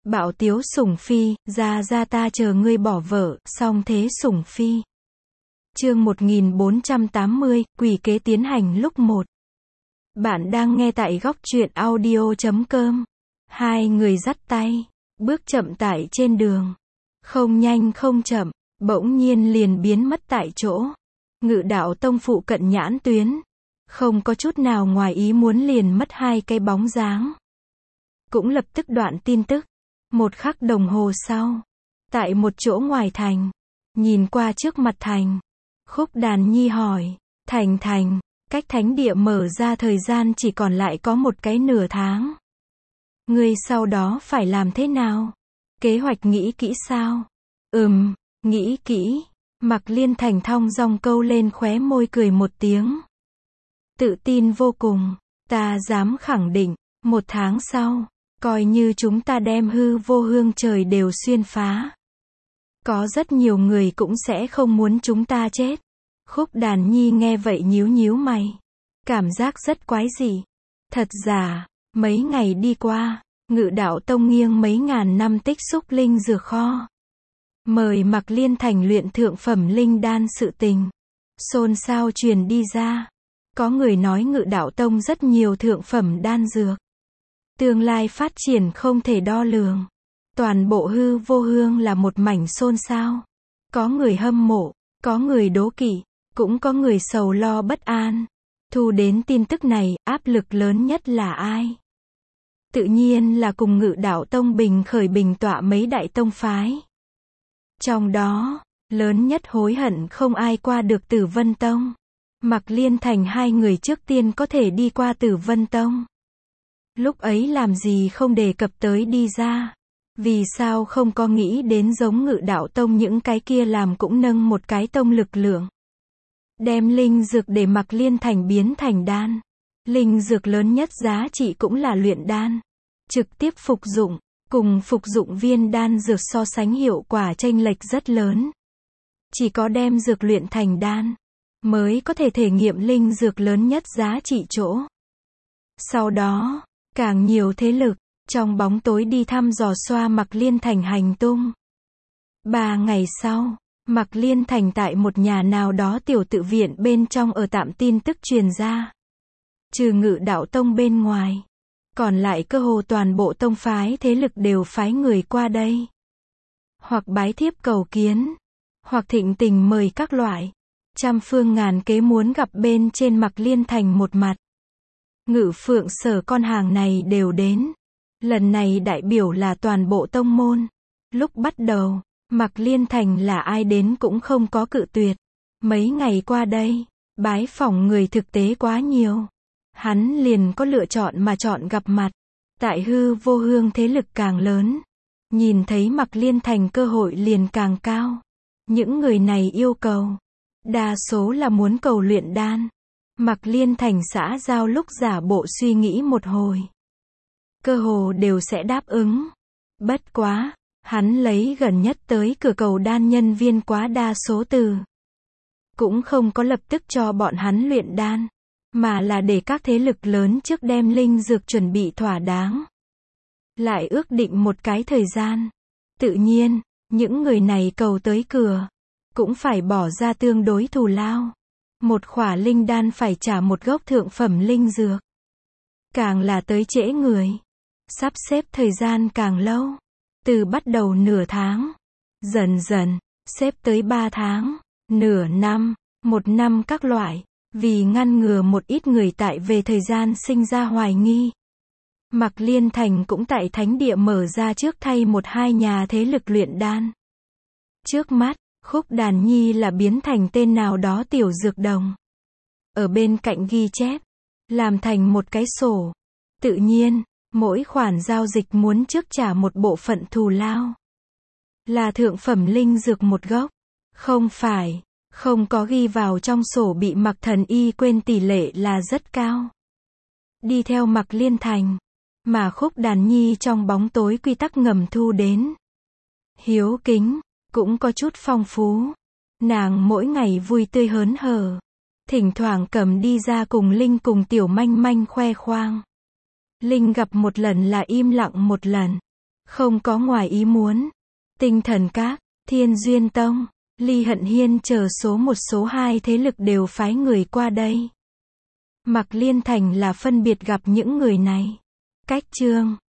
Bạo tiếu sủng phi, ra ta chờ ngươi bỏ vợ, song thế sủng phi. Chương 1480, quỷ kế tiến hành lúc 1. Bạn đang nghe tại góc truyện audio.com. Hai người dắt tay, bước chậm tải trên đường. Không nhanh không chậm, bỗng nhiên liền biến mất tại chỗ. Ngự đạo tông phụ cận nhãn tuyến. Không có chút nào ngoài ý muốn liền mất hai cái bóng dáng. Cũng lập tức đoạn tin tức. Một khắc đồng hồ sau, tại một chỗ ngoài thành, nhìn qua trước mặt thành, Khúc Đàn Nhi hỏi, Thành, cách thánh địa mở ra thời gian chỉ còn lại có một cái nửa tháng. Ngươi sau đó phải làm thế nào? Kế hoạch nghĩ kỹ sao? Nghĩ kỹ. Mạc Liên Thành thong dong câu lên khóe môi cười một tiếng. Tự tin vô cùng, ta dám khẳng định, 1 tháng sau, coi như chúng ta đem hư vô hương trời đều xuyên phá. Có rất nhiều người cũng sẽ không muốn chúng ta chết. Khúc Đàn Nhi nghe vậy nhíu mày. Cảm giác rất quái dị. Thật giả, mấy ngày đi qua, Ngự đạo tông nghiêng mấy ngàn năm tích xúc linh dược kho. Mời Mạc Liên Thành luyện thượng phẩm linh đan sự tình. Xôn xao truyền đi ra. Có người nói Ngự đạo tông rất nhiều thượng phẩm đan dược. Tương lai phát triển không thể đo lường. Toàn bộ hư vô hương là một mảnh xôn xao. Có người hâm mộ, có người đố kỵ, cũng có người sầu lo bất an. Thu đến tin tức này, áp lực lớn nhất là ai? Tự nhiên là cùng Ngự đạo tông bình khởi bình tọa mấy đại tông phái. Trong đó, lớn nhất hối hận không ai qua được Tử Vân Tông. Mạc Liên Thành hai người trước tiên có thể đi qua Tử Vân Tông. Lúc ấy làm gì không đề cập tới đi ra. Vì sao không có nghĩ đến giống Ngự đạo tông những cái kia làm cũng nâng một cái tông lực lượng. Đem linh dược để Mạc Liên Thành biến thành đan. Linh dược lớn nhất giá trị cũng là luyện đan. Trực tiếp phục dụng, cùng phục dụng viên đan dược so sánh hiệu quả chênh lệch rất lớn. Chỉ có đem dược luyện thành đan, mới có thể thể nghiệm linh dược lớn nhất giá trị chỗ. Sau đó, càng nhiều thế lực, trong bóng tối đi thăm dò xoa Mạc Liên Thành hành tung. 3 ngày sau, Mạc Liên Thành tại một nhà nào đó tiểu tự viện bên trong ở tạm tin tức truyền ra. Trừ Ngự đạo tông bên ngoài, còn lại cơ hồ toàn bộ tông phái thế lực đều phái người qua đây. Hoặc bái thiếp cầu kiến, hoặc thịnh tình mời các loại. Trăm phương ngàn kế muốn gặp bên trên Mạc Liên Thành một mặt. Ngự Phượng Sở con hàng này đều đến. Lần này đại biểu là toàn bộ tông môn. Lúc bắt đầu, Mạc Liên Thành là ai đến cũng không có cự tuyệt. Mấy ngày qua đây, bái phỏng người thực tế quá nhiều. Hắn liền có lựa chọn mà chọn gặp mặt. Tại hư vô hương thế lực càng lớn, nhìn thấy Mạc Liên Thành cơ hội liền càng cao. Những người này yêu cầu, đa số là muốn cầu luyện đan. Mạc Liên Thành xã giao lúc giả bộ suy nghĩ một hồi, cơ hồ đều sẽ đáp ứng. Bất quá, hắn lấy gần nhất tới cửa cầu đan nhân viên quá đa số từ. Cũng không có lập tức cho bọn hắn luyện đan, mà là để các thế lực lớn trước đem linh dược chuẩn bị thỏa đáng. Lại ước định một cái thời gian. Tự nhiên, những người này cầu tới cửa, cũng phải bỏ ra tương đối thù lao. Một khỏa linh đan phải trả một gốc thượng phẩm linh dược. Càng là tới trễ người, sắp xếp thời gian càng lâu. Từ bắt đầu nửa tháng, dần dần, xếp tới 3 tháng, nửa năm, 1 năm các loại. Vì ngăn ngừa một ít người tại về thời gian sinh ra hoài nghi. Mạc Liên Thành cũng tại thánh địa mở ra trước thay 1-2 nhà thế lực luyện đan. Trước mắt, Khúc Đàn Nhi là biến thành tên nào đó tiểu dược đồng. Ở bên cạnh ghi chép, làm thành một cái sổ. Tự nhiên, mỗi khoản giao dịch muốn trước trả một bộ phận thù lao. Là thượng phẩm linh dược một gốc. Không phải, không có ghi vào trong sổ bị Mạc Thần Y quên tỷ lệ là rất cao. Đi theo Mạc Liên Thành, mà Khúc Đàn Nhi trong bóng tối quy tắc ngầm thu đến. Hiếu kính, cũng có chút phong phú. Nàng mỗi ngày vui tươi hớn hở. Thỉnh thoảng cầm đi ra cùng Linh cùng Tiểu Manh Manh khoe khoang. Linh gặp một lần là im lặng một lần. Không có ngoài ý muốn. Tinh Thần Các, Thiên Duyên Tông, Ly Hận Hiên chờ số 1 số 2 thế lực đều phái người qua đây. Mạc Liên Thành là phân biệt gặp những người này. Cách chương